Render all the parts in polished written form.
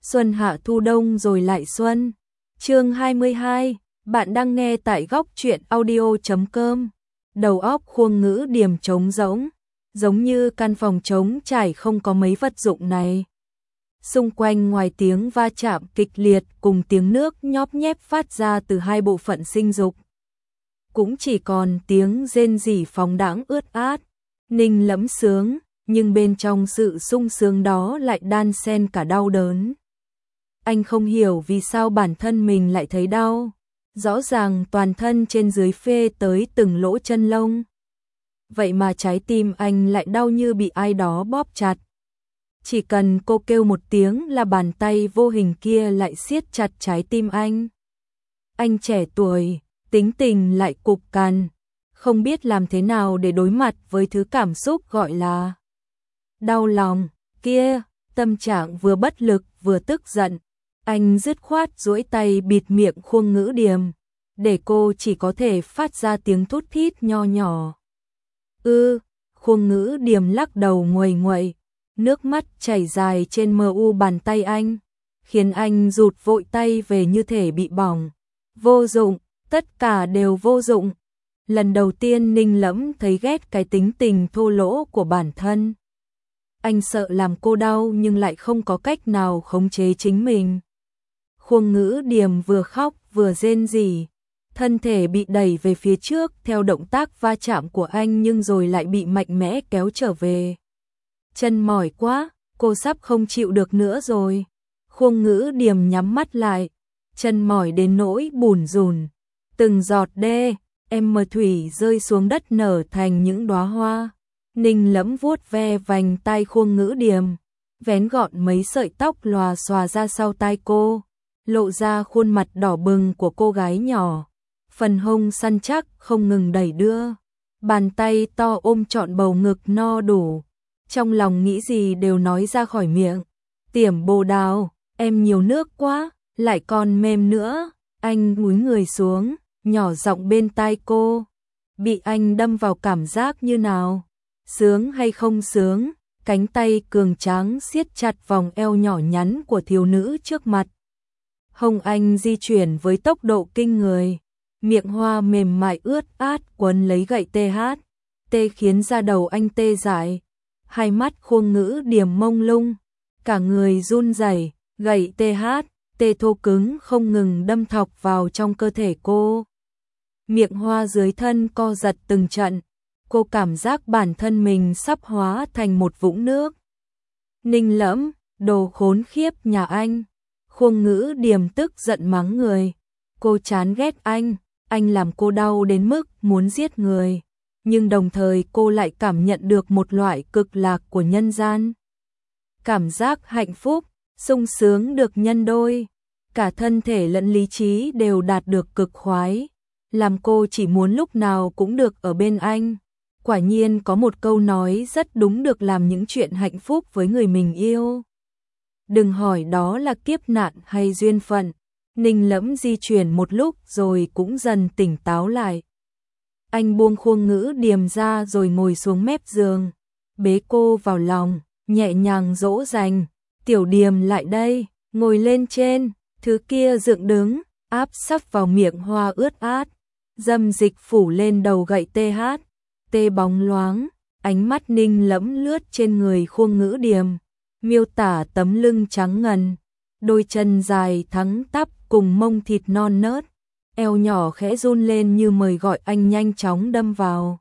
Xuân hạ thu đông rồi lại xuân. Chương 22, bạn đang nghe tại góc truyện audio.com. Đầu óc Khuông Ngữ Điềm trống rỗng, giống như căn phòng trống trải không có mấy vật dụng này. Xung quanh ngoài tiếng va chạm kịch liệt cùng tiếng nước nhóp nhép phát ra từ hai bộ phận sinh dục, cũng chỉ còn tiếng rên rỉ phóng đãng ướt át. Ninh Lẫm sướng, nhưng bên trong sự sung sướng đó lại đan xen cả đau đớn. Anh không hiểu vì sao bản thân mình lại thấy đau. Rõ ràng toàn thân trên dưới phê tới từng lỗ chân lông. Vậy mà trái tim anh lại đau như bị ai đó bóp chặt. Chỉ cần cô kêu một tiếng là bàn tay vô hình kia lại siết chặt trái tim anh. Anh trẻ tuổi, tính tình lại cục cằn, không biết làm thế nào để đối mặt với thứ cảm xúc gọi là đau lòng kia. Tâm trạng vừa bất lực vừa tức giận, anh dứt khoát duỗi tay bịt miệng Khuông Ngữ Điềm, để cô chỉ có thể phát ra tiếng thút thít nho nhỏ. Khuông Ngữ Điềm lắc đầu nguầy nguậy, nước mắt chảy dài trên mờ u bàn tay anh, khiến anh rụt vội tay về như thể bị bỏng. Vô dụng, tất cả đều vô dụng. Lần đầu tiên Ninh Lẫm thấy ghét cái tính tình thô lỗ của bản thân. Anh sợ làm cô đau nhưng lại không có cách nào khống chế chính mình. Khuông Ngữ Điềm vừa khóc vừa rên rỉ, thân thể bị đẩy về phía trước theo động tác va chạm của anh nhưng rồi lại bị mạnh mẽ kéo trở về. Chân mỏi quá, cô sắp không chịu được nữa rồi. Khuông Ngữ Điềm nhắm mắt lại, chân mỏi đến nỗi bủn rủn. Từng giọt đê, em mờ thủy rơi xuống đất nở thành những đóa hoa. Ninh Lẫm vuốt ve vành tai Khuông Ngữ Điềm, vén gọn mấy sợi tóc lòa xòa ra sau tai cô, lộ ra khuôn mặt đỏ bừng của cô gái nhỏ. Phần hông săn chắc không ngừng đẩy đưa, bàn tay to ôm trọn bầu ngực no đủ. Trong lòng nghĩ gì đều nói ra khỏi miệng. Tiểm Bồ Đào, em nhiều nước quá, lại còn mềm nữa. Anh cúi người xuống, nhỏ giọng bên tai cô. Bị anh đâm vào cảm giác như nào? Sướng hay không sướng? Cánh tay cường tráng siết chặt vòng eo nhỏ nhắn của thiếu nữ trước mặt. Hông anh di chuyển với tốc độ kinh người. Miệng hoa mềm mại ướt át quấn lấy gậy TH. Tê khiến da đầu anh tê dại. Hai mắt Khuông Ngữ Điềm mông lung, cả người run rẩy, gậy TH, tê thô cứng không ngừng đâm thọc vào trong cơ thể cô. Miệng hoa dưới thân co giật từng trận, cô cảm giác bản thân mình sắp hóa thành một vũng nước. Ninh Lẫm, đồ khốn khiếp nhà anh. Khuông Ngữ Điềm tức giận mắng người. Cô chán ghét anh làm cô đau đến mức muốn giết người. Nhưng đồng thời cô lại cảm nhận được một loại cực lạc của nhân gian. Cảm giác hạnh phúc, sung sướng được nhân đôi. Cả thân thể lẫn lý trí đều đạt được cực khoái. Làm cô chỉ muốn lúc nào cũng được ở bên anh. Quả nhiên có một câu nói rất đúng, được làm những chuyện hạnh phúc với người mình yêu. Đừng hỏi đó là kiếp nạn hay duyên phận. Ninh Lẫm di chuyển một lúc rồi cũng dần tỉnh táo lại. Anh buông Khuông Ngữ Điềm ra rồi ngồi xuống mép giường, bế cô vào lòng, nhẹ nhàng dỗ dành. Tiểu Điềm lại đây, ngồi lên trên. Thứ kia dựng đứng, áp sắp vào miệng hoa ướt át. Dâm dịch phủ lên đầu gậy TH. Tê bóng loáng, ánh mắt Ninh Lẫm lướt trên người Khuông Ngữ Điềm, miêu tả tấm lưng trắng ngần, đôi chân dài thẳng tắp cùng mông thịt non nớt. Eo nhỏ khẽ run lên như mời gọi anh nhanh chóng đâm vào.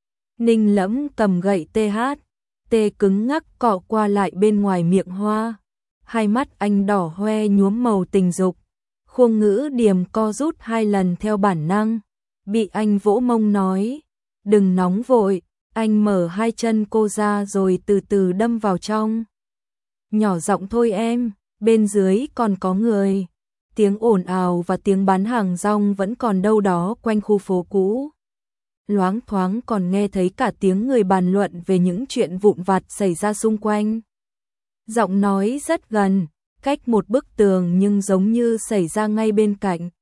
Ninh Lẫm cầm gậy TH, tê cứng ngắc cọ qua lại bên ngoài miệng hoa. Hai mắt anh đỏ hoe nhuốm màu tình dục. Khuông Ngữ Điềm co rút hai lần theo bản năng. Bị anh vỗ mông nói, đừng nóng vội. Anh mở hai chân cô ra rồi từ từ đâm vào trong. Nhỏ giọng thôi em, bên dưới còn có người. Tiếng ồn ào và tiếng bán hàng rong vẫn còn đâu đó quanh khu phố cũ. Loáng thoáng còn nghe thấy cả tiếng người bàn luận về những chuyện vụn vặt xảy ra xung quanh. Giọng nói rất gần, cách một bức tường nhưng giống như xảy ra ngay bên cạnh.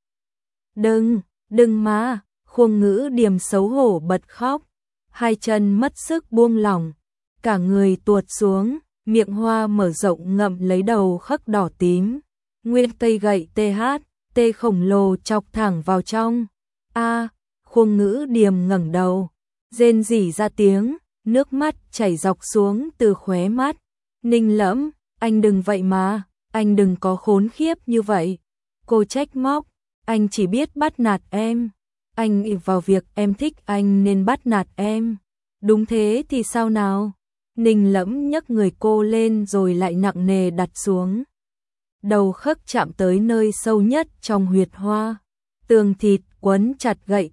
Đừng mà, Khuông Ngữ Điềm xấu hổ bật khóc. Hai chân mất sức buông lỏng, cả người tuột xuống, miệng hoa mở rộng ngậm lấy đầu khắc đỏ tím. Nguyên cây gậy tê khổng lồ chọc thẳng vào trong. A, Khuông Ngữ Điềm ngẩng đầu, rên rỉ ra tiếng, nước mắt chảy dọc xuống từ khóe mắt. Ninh Lẫm, anh đừng vậy mà, anh đừng có khốn khiếp như vậy. Cô trách móc, anh chỉ biết bắt nạt em. Anh ỷ vào việc em thích anh nên bắt nạt em. Đúng thế thì sao nào? Ninh Lẫm nhấc người cô lên rồi lại nặng nề đặt xuống. Đầu khớp chạm tới nơi sâu nhất trong huyệt hoa. Tường thịt quấn chặt gậy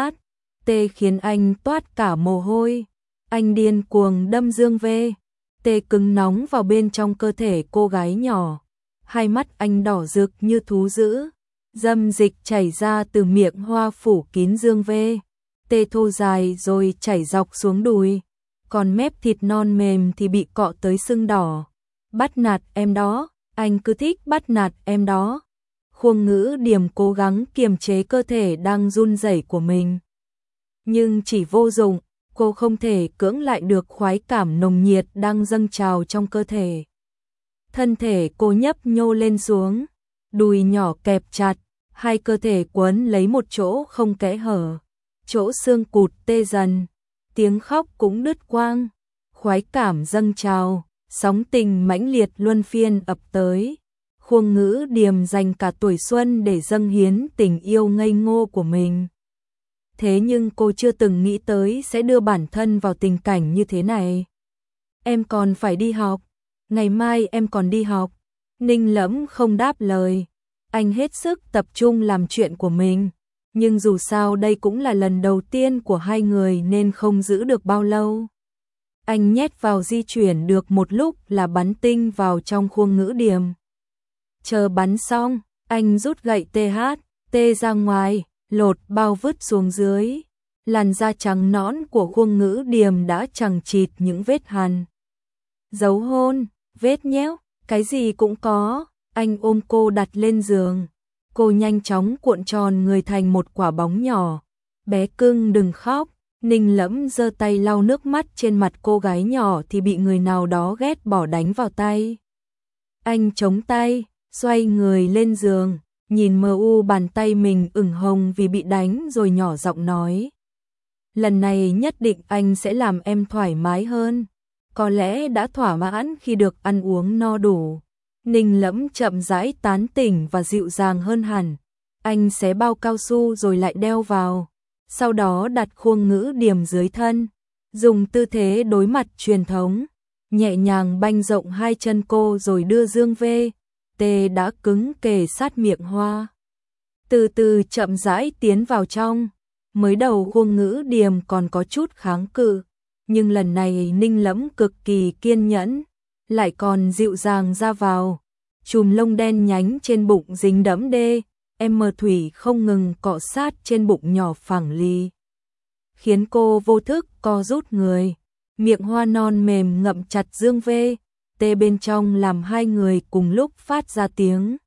tê khiến anh toát cả mồ hôi. Anh điên cuồng đâm dương vê. Tê cứng nóng vào bên trong cơ thể cô gái nhỏ. Hai mắt anh đỏ rực như thú dữ. Dâm dịch chảy ra từ miệng hoa phủ kín dương vê. Tê thô dài rồi chảy dọc xuống đùi. Còn mép thịt non mềm thì bị cọ tới sưng đỏ. Bắt nạt em đó, anh cứ thích bắt nạt em đó. Khuông Ngữ Điềm cố gắng kiềm chế cơ thể đang run rẩy của mình. Nhưng chỉ vô dụng, cô không thể cưỡng lại được khoái cảm nồng nhiệt đang dâng trào trong cơ thể. Thân thể cô nhấp nhô lên xuống, đùi nhỏ kẹp chặt, hai cơ thể quấn lấy một chỗ không kẽ hở. Chỗ xương cụt tê dần, tiếng khóc cũng đứt quang, khoái cảm dâng trào, sóng tình mãnh liệt luân phiên ập tới. Khuông Ngữ Điềm dành cả tuổi xuân để dâng hiến tình yêu ngây ngô của mình. Thế nhưng cô chưa từng nghĩ tới sẽ đưa bản thân vào tình cảnh như thế này. Em còn phải đi học, ngày mai em còn đi học. Ninh Lẫm không đáp lời, anh hết sức tập trung làm chuyện của mình. Nhưng dù sao đây cũng là lần đầu tiên của hai người nên không giữ được bao lâu. Anh nhét vào di chuyển được một lúc là bắn tinh vào trong Khuông Ngữ Điềm. Chờ bắn xong, anh rút gậy tê ra ngoài, lột bao vứt xuống dưới. Làn da trắng nõn của Khuông Ngữ Điềm đã chằng chịt những vết hằn. Dấu hôn, vết nhéo, cái gì cũng có. Anh ôm cô đặt lên giường. Cô nhanh chóng cuộn tròn người thành một quả bóng nhỏ. Bé cưng đừng khóc. Ninh Lẫm giơ tay lau nước mắt trên mặt cô gái nhỏ thì bị người nào đó ghét bỏ đánh vào tay. Anh chống tay, xoay người lên giường, nhìn mờ u bàn tay mình ửng hồng vì bị đánh rồi nhỏ giọng nói. Lần này nhất định anh sẽ làm em thoải mái hơn. Có lẽ đã thỏa mãn khi được ăn uống no đủ. Ninh Lẫm chậm rãi tán tỉnh và dịu dàng hơn hẳn. Anh xé bao cao su rồi lại đeo vào. Sau đó đặt Khuông Ngữ Điềm dưới thân. Dùng tư thế đối mặt truyền thống. Nhẹ nhàng banh rộng hai chân cô rồi đưa dương vê. Tê đã cứng kề sát miệng hoa. Từ từ chậm rãi tiến vào trong. Mới đầu Khuông Ngữ Điềm còn có chút kháng cự. Nhưng lần này Ninh Lẫm cực kỳ kiên nhẫn. Lại còn dịu dàng ra vào. Chùm lông đen nhánh trên bụng dính đẫm đê, thủy không ngừng cọ sát trên bụng nhỏ phẳng lì. Khiến cô vô thức co rút người. Miệng hoa non mềm ngậm chặt dương vê, tê bên trong làm hai người cùng lúc phát ra tiếng.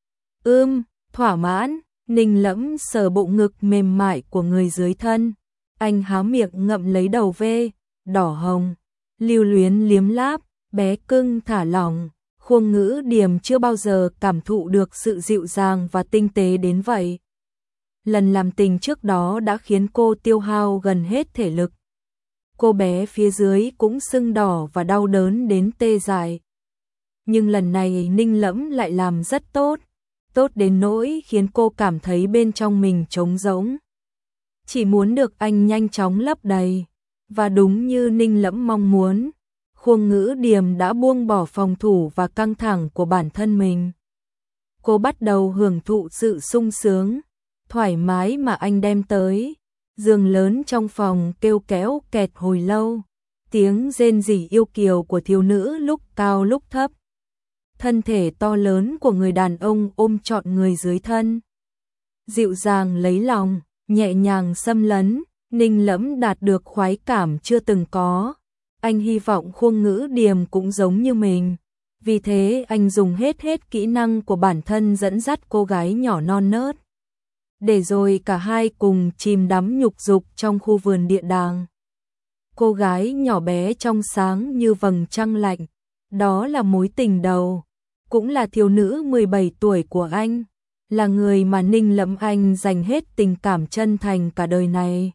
Thỏa mãn, Ninh Lẫm sờ bụng ngực mềm mại của người dưới thân. Anh há miệng ngậm lấy đầu vê, đỏ hồng, lưu luyến liếm láp, bé cưng thả lỏng. Khuông Ngữ Điềm chưa bao giờ cảm thụ được sự dịu dàng và tinh tế đến vậy. Lần làm tình trước đó đã khiến cô tiêu hao gần hết thể lực. Cô bé phía dưới cũng sưng đỏ và đau đớn đến tê dại. Nhưng lần này Ninh Lẫm lại làm rất tốt. Tốt đến nỗi khiến cô cảm thấy bên trong mình trống rỗng. Chỉ muốn được anh nhanh chóng lấp đầy. Và đúng như Ninh Lẫm mong muốn, Khuông Ngữ Điềm đã buông bỏ phòng thủ và căng thẳng của bản thân mình. Cô bắt đầu hưởng thụ sự sung sướng, thoải mái mà anh đem tới. Giường lớn trong phòng kêu kéo kẹt hồi lâu, tiếng rên rỉ yêu kiều của thiếu nữ lúc cao lúc thấp. Thân thể to lớn của người đàn ông ôm trọn người dưới thân. Dịu dàng lấy lòng, nhẹ nhàng xâm lấn, Ninh Lẫm đạt được khoái cảm chưa từng có. Anh hy vọng Khuông Ngữ Điềm cũng giống như mình. Vì thế anh dùng hết kỹ năng của bản thân dẫn dắt cô gái nhỏ non nớt. Để rồi cả hai cùng chìm đắm nhục dục trong khu vườn địa đàng. Cô gái nhỏ bé trong sáng như vầng trăng lạnh, Đó là mối tình đầu, cũng là thiếu nữ 17 tuổi của anh, là người mà Ninh Lẫm anh dành hết tình cảm chân thành cả đời này.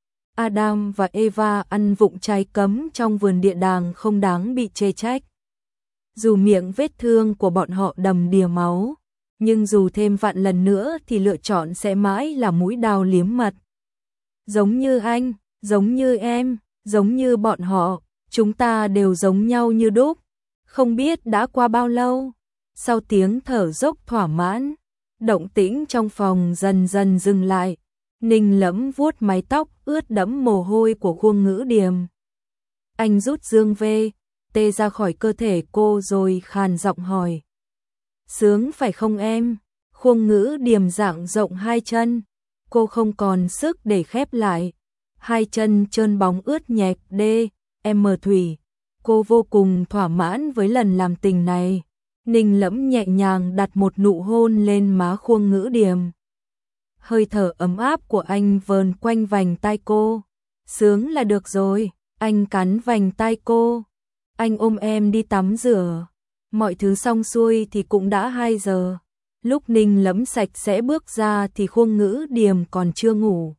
Adam và Eva ăn vụng trái cấm trong vườn địa đàng không đáng bị chê trách. Dù miệng vết thương của bọn họ đầm đìa máu, nhưng dù thêm vạn lần nữa thì lựa chọn sẽ mãi là mũi đao liếm mật. Giống như anh, giống như em, giống như bọn họ, chúng ta đều giống nhau như đúc. Không biết đã qua bao lâu, sau tiếng thở dốc thỏa mãn, động tĩnh trong phòng dần dần dừng lại. Ninh Lẫm vuốt mái tóc ướt đẫm mồ hôi của Khuông Ngữ Điềm. Anh rút dương tê ra khỏi cơ thể cô rồi khàn giọng hỏi. Sướng phải không em? Khuông Ngữ Điềm dang rộng hai chân, cô không còn sức để khép lại. Hai chân trơn bóng ướt nhẹp thủy. Cô vô cùng thỏa mãn với lần làm tình này. Ninh Lẫm nhẹ nhàng đặt một nụ hôn lên má Khuông Ngữ Điềm. Hơi thở ấm áp của anh vờn quanh vành tai cô. Sướng là được rồi, anh cắn vành tai cô. Anh ôm em đi tắm rửa. Mọi thứ xong xuôi thì cũng đã 2 giờ. Lúc Ninh Lẫm sạch sẽ bước ra thì Khuông Ngữ Điềm còn chưa ngủ.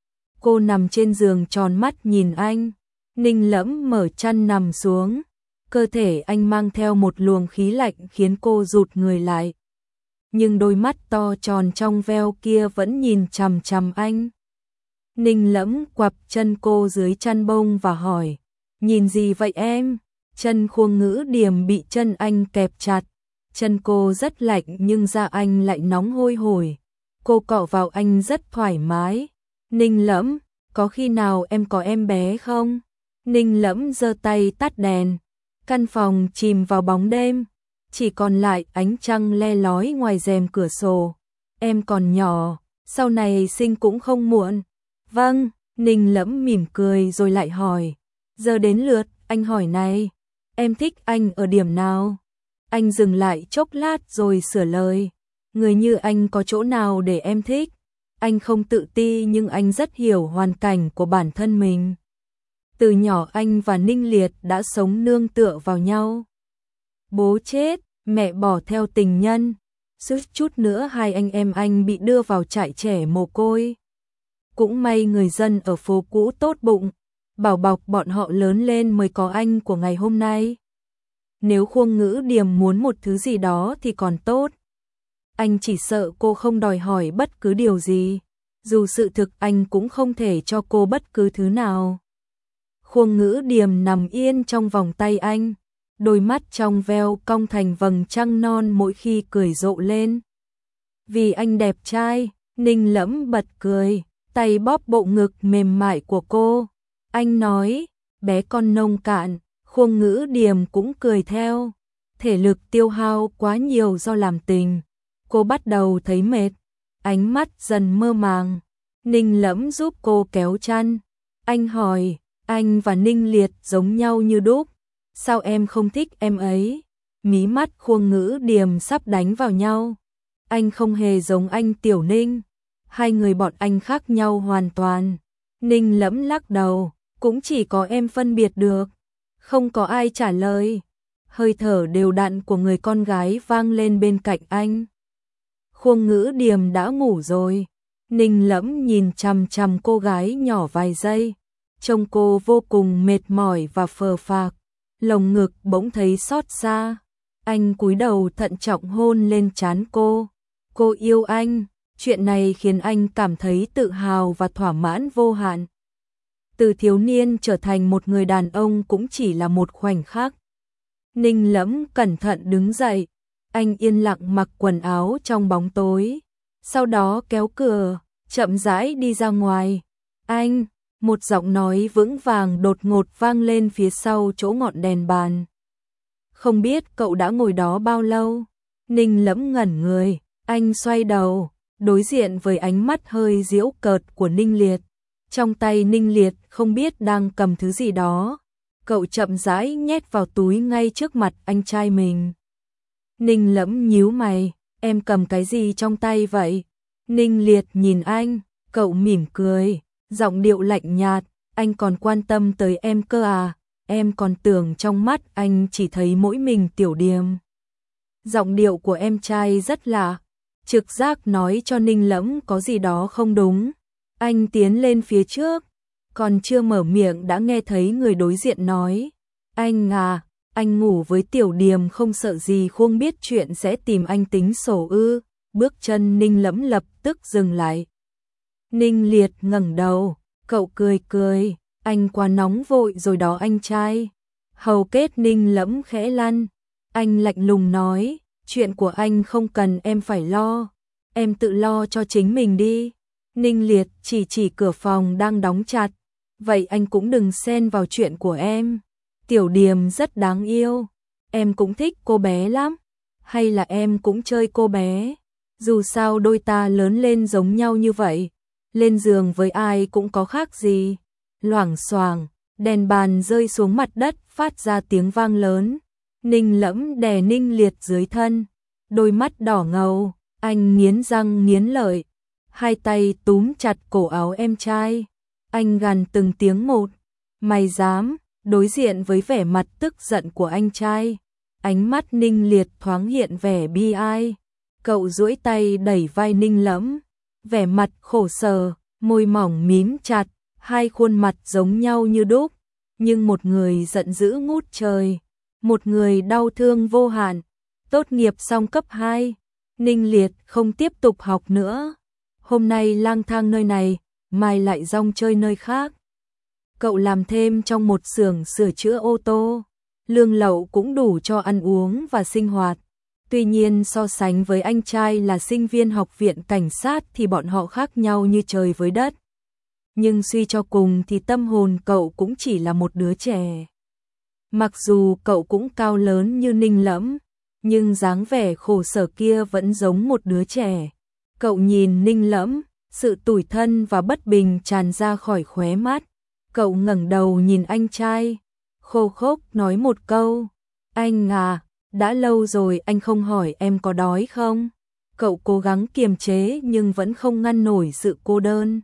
Cô nằm trên giường tròn mắt nhìn anh. Ninh Lẫm mở chăn nằm xuống. Cơ thể anh mang theo một luồng khí lạnh khiến cô rụt người lại. Nhưng đôi mắt to tròn trong veo kia vẫn nhìn chằm chằm anh. Ninh Lẫm quặp chân cô dưới chăn bông và hỏi. Nhìn gì vậy em? Chân Khuông Ngữ Điềm bị chân anh kẹp chặt. Chân cô rất lạnh nhưng da anh lại nóng hôi hổi. Cô cọ vào anh rất thoải mái. Ninh Lẫm, có khi nào em có em bé không? Ninh Lẫm giơ tay tắt đèn. Căn phòng chìm vào bóng đêm. Chỉ còn lại ánh trăng le lói ngoài rèm cửa sổ. Em còn nhỏ, sau này sinh cũng không muộn. Vâng, Ninh Lẫm mỉm cười rồi lại hỏi. Giờ đến lượt anh hỏi này. Em thích anh ở điểm nào? Anh dừng lại chốc lát rồi sửa lời. Người như anh có chỗ nào để em thích? Anh không tự ti nhưng anh rất hiểu hoàn cảnh của bản thân mình. Từ nhỏ anh và Ninh Liệt đã sống nương tựa vào nhau. Bố chết, mẹ bỏ theo tình nhân. Suýt chút nữa hai anh em anh bị đưa vào trại trẻ mồ côi. Cũng may người dân ở phố cũ tốt bụng, bảo bọc bọn họ lớn lên mới có anh của ngày hôm nay. Nếu Khuông Ngữ Điềm muốn một thứ gì đó thì còn tốt. Anh chỉ sợ cô không đòi hỏi bất cứ điều gì. Dù sự thực anh cũng không thể cho cô bất cứ thứ nào. Khuông Ngữ Điềm nằm yên trong vòng tay anh. Đôi mắt trong veo cong thành vầng trăng non mỗi khi cười rộ lên. Vì anh đẹp trai, Ninh Lẫm bật cười, tay bóp bộ ngực mềm mại của cô. Anh nói, bé con nông cạn, Khuông Ngữ Điềm cũng cười theo. Thể lực tiêu hao quá nhiều do làm tình. Cô bắt đầu thấy mệt, ánh mắt dần mơ màng. Ninh Lẫm giúp cô kéo chăn. Anh hỏi, anh và Ninh Liệt giống nhau như đúc. Sao em không thích em ấy? Mí mắt Khuông Ngữ Điềm sắp đánh vào nhau. Anh không hề giống anh Tiểu Ninh. Hai người bọn anh khác nhau hoàn toàn. Ninh Lẫm lắc đầu, cũng chỉ có em phân biệt được. Không có ai trả lời. Hơi thở đều đặn của người con gái vang lên bên cạnh anh. Khuông Ngữ Điềm đã ngủ rồi. Ninh Lẫm nhìn chằm chằm cô gái nhỏ vài giây. Trông cô vô cùng mệt mỏi và phờ phạc. Lồng ngực bỗng thấy xót xa. Anh cúi đầu thận trọng hôn lên trán cô. Cô yêu anh. Chuyện này khiến anh cảm thấy tự hào và thỏa mãn vô hạn. Từ thiếu niên trở thành một người đàn ông cũng chỉ là một khoảnh khắc. Ninh Lẫm cẩn thận đứng dậy. Anh yên lặng mặc quần áo trong bóng tối. Sau đó kéo cửa, chậm rãi đi ra ngoài. Anh, một giọng nói vững vàng đột ngột vang lên phía sau chỗ ngọn đèn bàn. Không biết cậu đã ngồi đó bao lâu? Ninh Lẫm ngẩn người, anh xoay đầu, đối diện với ánh mắt hơi giễu cợt của Ninh Liệt. Trong tay Ninh Liệt không biết đang cầm thứ gì đó. Cậu chậm rãi nhét vào túi ngay trước mặt anh trai mình. Ninh Lẫm nhíu mày, em cầm cái gì trong tay vậy? Ninh Liệt nhìn anh, cậu mỉm cười, giọng điệu lạnh nhạt, anh còn quan tâm tới em cơ à? em còn tưởng trong mắt anh chỉ thấy mỗi mình Tiểu Điềm. Giọng điệu của em trai rất lạ, trực giác nói cho Ninh Lẫm có gì đó không đúng. Anh tiến lên phía trước, còn chưa mở miệng đã nghe thấy người đối diện nói, anh à, anh ngủ với Tiểu Điềm không sợ gì Khuông biết chuyện sẽ tìm anh tính sổ ư? Bước chân Ninh Lẫm lập tức dừng lại. Ninh Liệt ngẩng đầu, cậu cười cười, anh quá nóng vội rồi đó anh trai. Hầu kết Ninh Lẫm khẽ lăn, anh lạnh lùng nói, chuyện của anh không cần em phải lo, em tự lo cho chính mình đi. Ninh Liệt chỉ cửa phòng đang đóng chặt, vậy anh cũng đừng xen vào chuyện của em. Tiểu Điềm rất đáng yêu, em cũng thích cô bé lắm, hay là em cũng chơi cô bé? Dù sao đôi ta lớn lên giống nhau như vậy, lên giường với ai cũng có khác gì. Loảng xoảng, đèn bàn rơi xuống mặt đất phát ra tiếng vang lớn. Ninh Lẫm đè Ninh Liệt dưới thân, đôi mắt đỏ ngầu, anh nghiến răng nghiến lợi, hai tay túm chặt cổ áo em trai. Anh gằn từng tiếng một, mày dám? Đối diện với vẻ mặt tức giận của anh trai, ánh mắt Ninh Liệt thoáng hiện vẻ bi ai. Cậu duỗi tay đẩy vai Ninh Lẫm, vẻ mặt khổ sở, môi mỏng mím chặt, hai khuôn mặt giống nhau như đúc, nhưng một người giận dữ ngút trời, một người đau thương vô hạn. Tốt nghiệp xong cấp 2, Ninh Liệt không tiếp tục học nữa. Hôm nay lang thang nơi này, mai lại rong chơi nơi khác. Cậu làm thêm trong một xưởng sửa chữa ô tô, lương lậu cũng đủ cho ăn uống và sinh hoạt. Tuy nhiên so sánh với anh trai là sinh viên học viện cảnh sát thì bọn họ khác nhau như trời với đất. Nhưng suy cho cùng thì tâm hồn cậu cũng chỉ là một đứa trẻ. Mặc dù cậu cũng cao lớn như Ninh Lẫm, nhưng dáng vẻ khổ sở kia vẫn giống một đứa trẻ. Cậu nhìn Ninh Lẫm, sự tủi thân và bất bình tràn ra khỏi khóe mắt. Cậu ngẩng đầu nhìn anh trai, khô khốc nói một câu, anh à, đã lâu rồi anh không hỏi em có đói không? Cậu cố gắng kiềm chế nhưng vẫn không ngăn nổi sự cô đơn.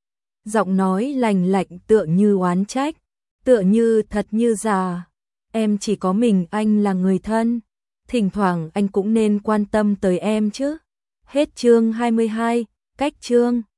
Giọng nói lành lạnh tựa như oán trách, tựa như thật như giả. Em chỉ có mình anh là người thân, thỉnh thoảng anh cũng nên quan tâm tới em chứ. Hết chương 22, cách chương.